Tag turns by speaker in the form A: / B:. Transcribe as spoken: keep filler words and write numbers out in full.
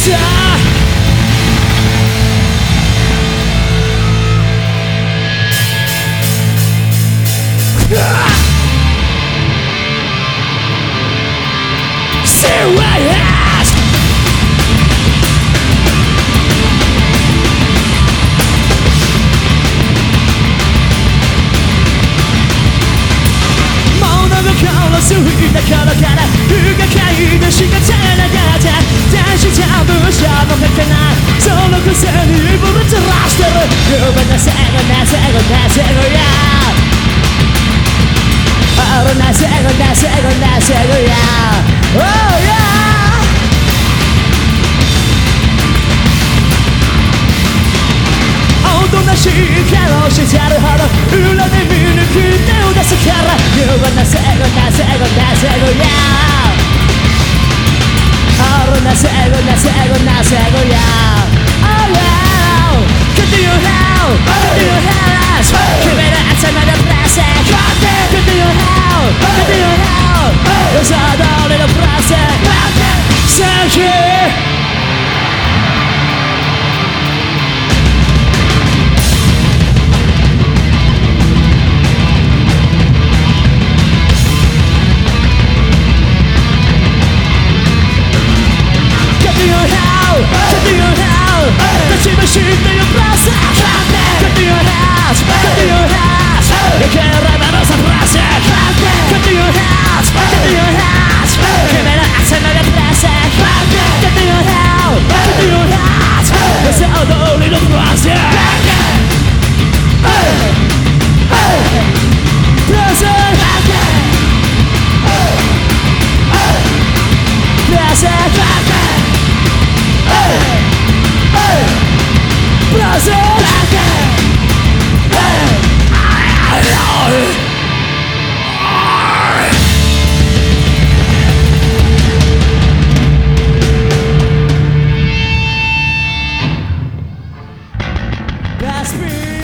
A: 過ぎた頃から不可解で仕方なかった大事な文章も書けないそのくせにぶつらしてるごめんなさいごめんなさいごめんなさいごめんなさいごめんなさいごめんなさいごめんなさい Oh yeah おとなしい顔してるほど裏で見抜き手を出すからごめんなさいごめんなさいごめんなさいごめんなさいごめんなさいごめんなさいごめんな Oh yeah Continue how Continue how 君の頭のプラス Continue how Continue how 予想通りのプラス Thank you She do your process, cut to your house, cut to your house. You can't run out of process. Cut to your house, cut to your house. Give it a another process. Cut to your house, cut to your house. It's all the little process. Hey, hey, process. Process. That's me.